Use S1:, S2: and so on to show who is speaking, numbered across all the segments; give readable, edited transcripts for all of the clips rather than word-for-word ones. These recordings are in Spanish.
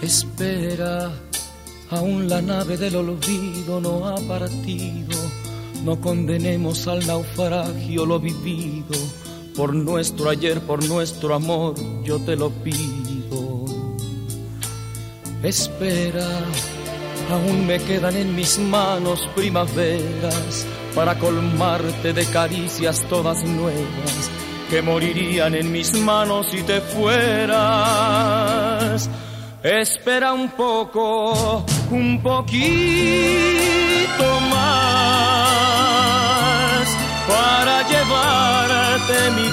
S1: Espera, aún la nave del olvido no ha partido. No condenemos al naufragio lo vivido. Por nuestro ayer, por nuestro amor, yo te lo pido. Espera, aún me quedan en mis manos primaveras para colmarte de caricias todas nuevas que morirían en mis manos si te fueras. Espera un poco, un poquito más para llevarte mi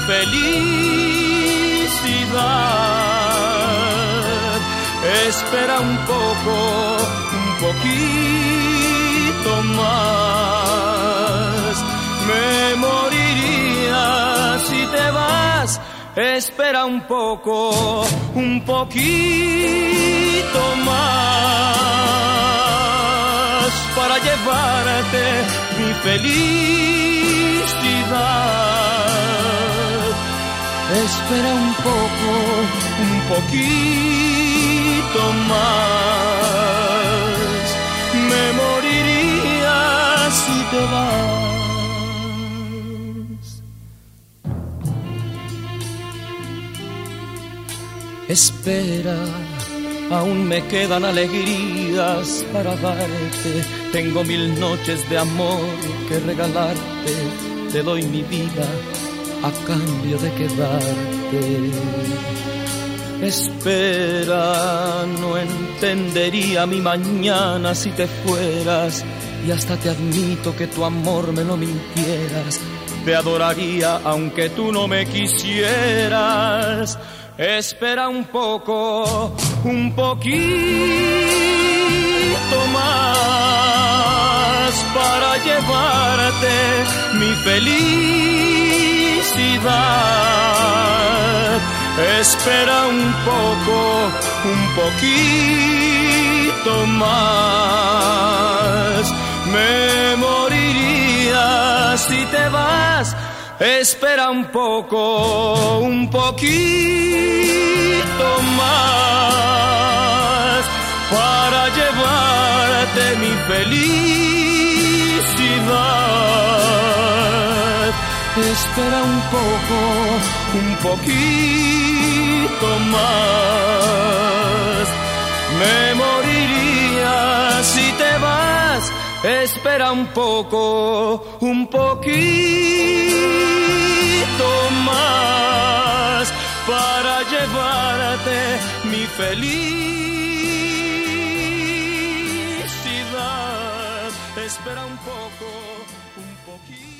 S1: felicidad. Espera un poco, un poquito más. Me moriría si te vas. Espera un poco, un poquito más para llevarte mi felicidad. Espera un poco, un poquito más. Me moriría si te vas. Espera, aún me quedan alegrías para darte. Tengo 1000 noches de amor que regalarte. Te doy mi vida a cambio de quedarte. Espera, no entendería mi mañana si te fueras. Y hasta te admito que tu amor me lo mintieras. Te adoraría aunque tú no me quisieras. Espera un poco, un poquito más para llevarte mi felicidad. Espera un poco, un poquito más. Me moriría si te vas. Espera un poco, un poquito más para llevarte mi felicidad. Espera un poco, un poquito más. Me moriría si te vas. Espera un poco, un poquito más para llevarte mi felicidad. Espera un poco, un poquito.